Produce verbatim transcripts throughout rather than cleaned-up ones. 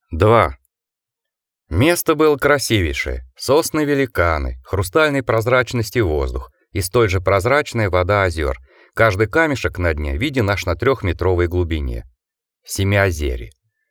два. Место было красивейшее. Сосны-великаны, хрустальной прозрачности воздух и столь же прозрачная вода озер. Каждый камешек на дне виден аж на трехметровой глубине. Семиозерье.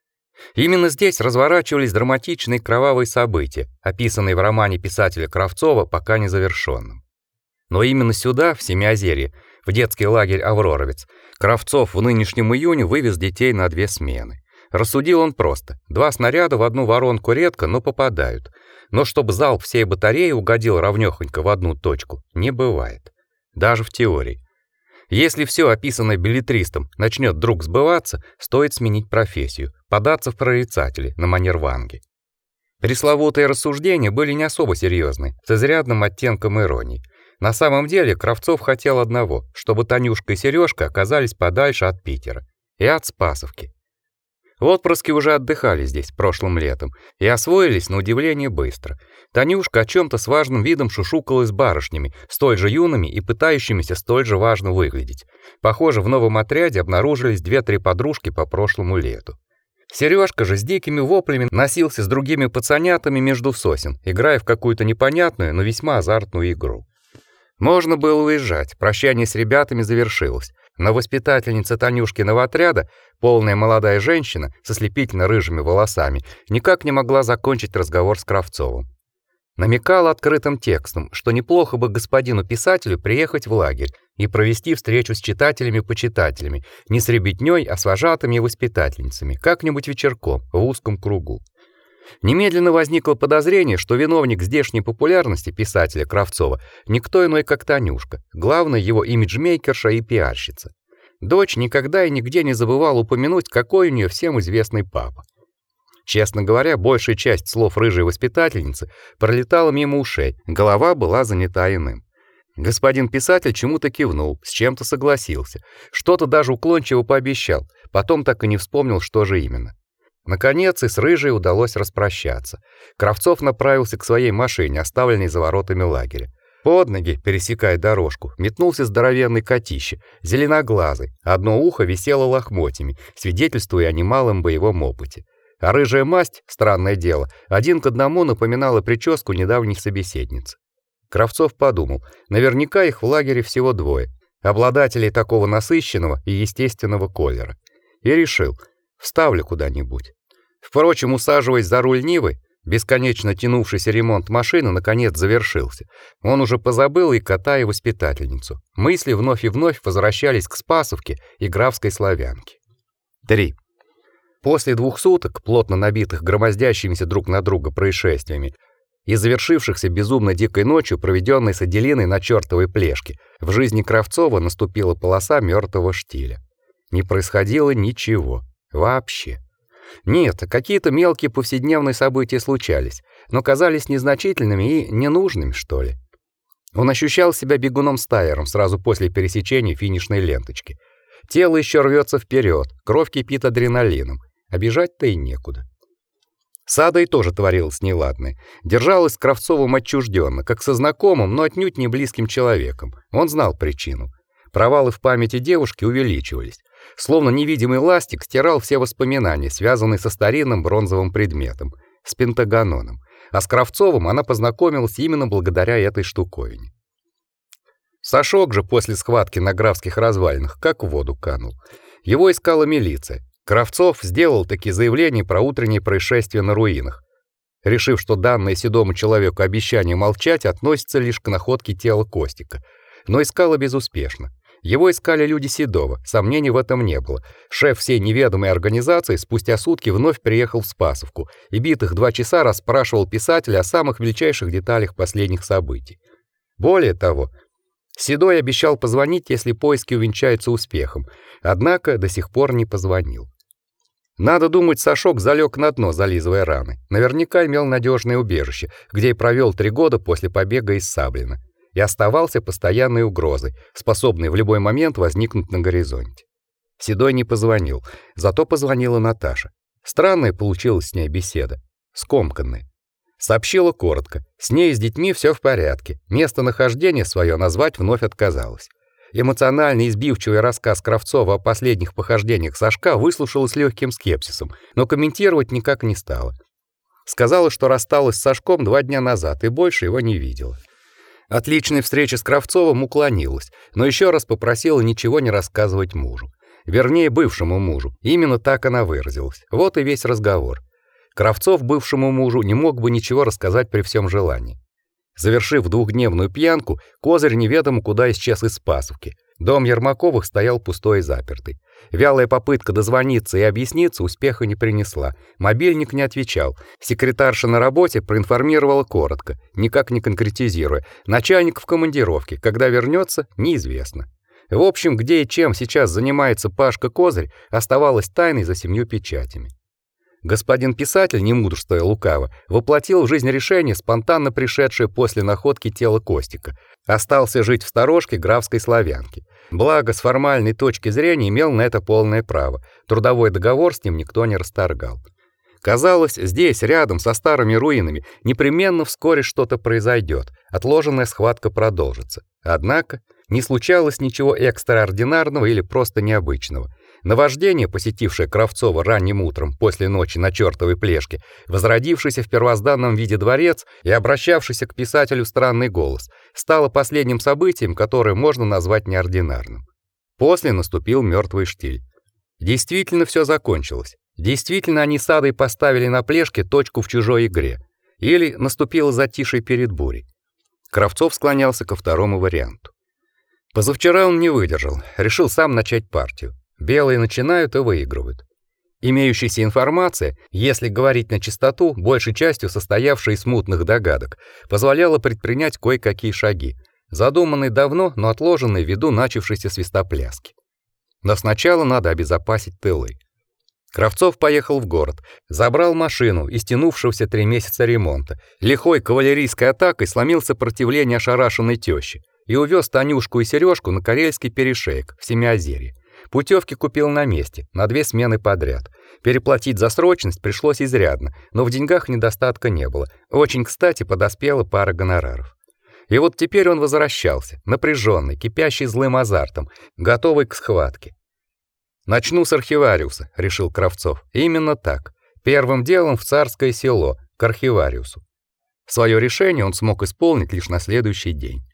Именно здесь разворачивались драматичные кровавые события, описанные в романе писателя Кравцова пока незавершенном. Но именно сюда, в Семиозерье, в детский лагерь Авроровец, Кравцов в нынешнем июне вывез детей на две смены. Рассудил он просто: два снаряда в одну воронку редко, но попадают. Но чтобы залп всей батареи угодил ровнёхонько в одну точку, не бывает. Даже в теории. Если все описанное беллетристом начнет вдруг сбываться, стоит сменить профессию, податься в прорицатели на манер Ванги. Пресловутые рассуждения были не особо серьезны, с изрядным оттенком иронии. На самом деле Кравцов хотел одного: чтобы Танюшка и Сережка оказались подальше от Питера и от Спасовки. Отпрыски уже отдыхали здесь прошлым летом и освоились на удивление быстро. Танюшка о чем то с важным видом шушукалась с барышнями, столь же юными и пытающимися столь же важно выглядеть. Похоже, в новом отряде обнаружились две-три подружки по прошлому лету. Сережка же с дикими воплями носился с другими пацанятами между сосен, играя в какую-то непонятную, но весьма азартную игру. Можно было уезжать, прощание с ребятами завершилось. Но воспитательница Танюшкиного отряда, полная молодая женщина со слепительно-рыжими волосами, никак не могла закончить разговор с Кравцовым. Намекала открытым текстом, что неплохо бы господину писателю приехать в лагерь и провести встречу с читателями-почитателями, не с ребятнёй, а с вожатыми и воспитательницами, как-нибудь вечерком, в узком кругу. Немедленно возникло подозрение, что виновник здешней популярности писателя Кравцова никто иной, как Танюшка, главная его имиджмейкерша и пиарщица. Дочь никогда и нигде не забывала упомянуть, какой у нее всем известный папа. Честно говоря, большая часть слов рыжей воспитательницы пролетала мимо ушей, голова была занята иным. Господин писатель чему-то кивнул, с чем-то согласился, что-то даже уклончиво пообещал, потом так и не вспомнил, что же именно. Наконец и с рыжей удалось распрощаться. Кравцов направился к своей машине, оставленной за воротами лагеря. Под ноги, пересекая дорожку, метнулся здоровенный котище, зеленоглазый, одно ухо висело лохмотьями, свидетельствуя о немалом боевом опыте. А рыжая масть, странное дело, один к одному напоминала прическу недавней собеседницы. Кравцов подумал: наверняка их в лагере всего двое, обладателей такого насыщенного и естественного колера. И решил: вставлю куда-нибудь. Впрочем, усаживаясь за руль Нивы, бесконечно тянувшийся ремонт машины наконец завершился. Он уже позабыл и кота, и воспитательницу. Мысли вновь и вновь возвращались к Спасовке и Графской Славянке. три. После двух суток, плотно набитых громоздящимися друг на друга происшествиями, и завершившихся безумно дикой ночью, проведенной с Аделиной на чёртовой плешке, в жизни Кравцова наступила полоса мёртвого штиля. Не происходило ничего. Вообще. Нет, какие-то мелкие повседневные события случались, но казались незначительными и ненужными, что ли. Он ощущал себя бегуном-стайером сразу после пересечения финишной ленточки. Тело еще рвется вперед, кровь кипит адреналином, а бежать-то и некуда. С Адой тоже творилось неладное. Держалась с Кравцовым отчужденно, как со знакомым, но отнюдь не близким человеком. Он знал причину. Провалы в памяти девушки увеличивались. Словно невидимый ластик стирал все воспоминания, связанные со старинным бронзовым предметом, с пентагононом. А с Кравцовым она познакомилась именно благодаря этой штуковине. Сашок же после схватки на Графских развалинах как в воду канул. Его искала милиция. Кравцов сделал таки заявление про утреннее происшествие на руинах, решив, что данное седому человеку обещание молчать относится лишь к находке тела Костика. Но искала безуспешно. Его искали люди Седова, сомнений в этом не было. Шеф всей неведомой организации спустя сутки вновь приехал в Спасовку и битых два часа расспрашивал писателя о самых величайших деталях последних событий. Более того, Седой обещал позвонить, если поиски увенчаются успехом, однако до сих пор не позвонил. Надо думать, Сашок залег на дно, зализывая раны. Наверняка имел надежное убежище, где и провел три года после побега из Саблина. И оставался постоянной угрозой, способной в любой момент возникнуть на горизонте. Седой не позвонил, зато позвонила Наташа. Странная получилась с ней беседа, скомканная. Сообщила коротко: с ней и с детьми все в порядке, местонахождение свое назвать вновь отказалась. Эмоциональный избивчивый рассказ Кравцова о последних похождениях Сашка выслушала с легким скепсисом, но комментировать никак не стала. Сказала, что рассталась с Сашком два дня назад и больше его не видела. От личной встречи с Кравцовым уклонилась, но еще раз попросила ничего не рассказывать мужу. Вернее, бывшему мужу. Именно так она выразилась. Вот и весь разговор. Кравцов бывшему мужу не мог бы ничего рассказать при всем желании. Завершив двухдневную пьянку, Козырь неведомо куда исчез из Спасовки. Дом Ермаковых стоял пустой и запертый. Вялая попытка дозвониться и объясниться успеха не принесла. Мобильник не отвечал. Секретарша на работе проинформировала коротко, никак не конкретизируя. Начальник в командировке, когда вернется, неизвестно. В общем, где и чем сейчас занимается Пашка Козырь, оставалось тайной за семью печатями. Господин писатель, не мудрствуя лукаво, воплотил в жизнь решение, спонтанно пришедшее после находки тела Костика. Остался жить в сторожке графской славянки. Благо, с формальной точки зрения имел на это полное право. Трудовой договор с ним никто не расторгал. Казалось, здесь, рядом со старыми руинами, непременно вскоре что-то произойдет. Отложенная схватка продолжится. Однако не случалось ничего экстраординарного или просто необычного. Наваждение, посетившее Кравцова ранним утром после ночи на чертовой плешке, возродившийся в первозданном виде дворец и обращавшийся к писателю странный голос, стало последним событием, которое можно назвать неординарным. После наступил мертвый штиль. Действительно все закончилось. Действительно они с Адой поставили на плешке точку в чужой игре. Или наступило затишье перед бурей. Кравцов склонялся ко второму варианту. Позавчера он не выдержал, решил сам начать партию. Белые начинают и выигрывают. Имеющаяся информация, если говорить на чистоту, большей частью состоявшая из смутных догадок, позволяла предпринять кое-какие шаги, задуманные давно, но отложенные ввиду начавшейся свистопляски. Но сначала надо обезопасить тылы. Кравцов поехал в город, забрал машину из тянувшегося три месяца ремонта, лихой кавалерийской атакой сломил сопротивление ошарашенной тещи и увез Танюшку и Сережку на Карельский перешеек в Семиозерье. Путевки купил на месте, на две смены подряд. Переплатить за срочность пришлось изрядно, но в деньгах недостатка не было. Очень кстати подоспела пара гонораров. И вот теперь он возвращался, напряженный, кипящий злым азартом, готовый к схватке. «Начну с архивариуса», — решил Кравцов. Именно так. Первым делом в Царское село, к архивариусу. Свое решение он смог исполнить лишь на следующий день.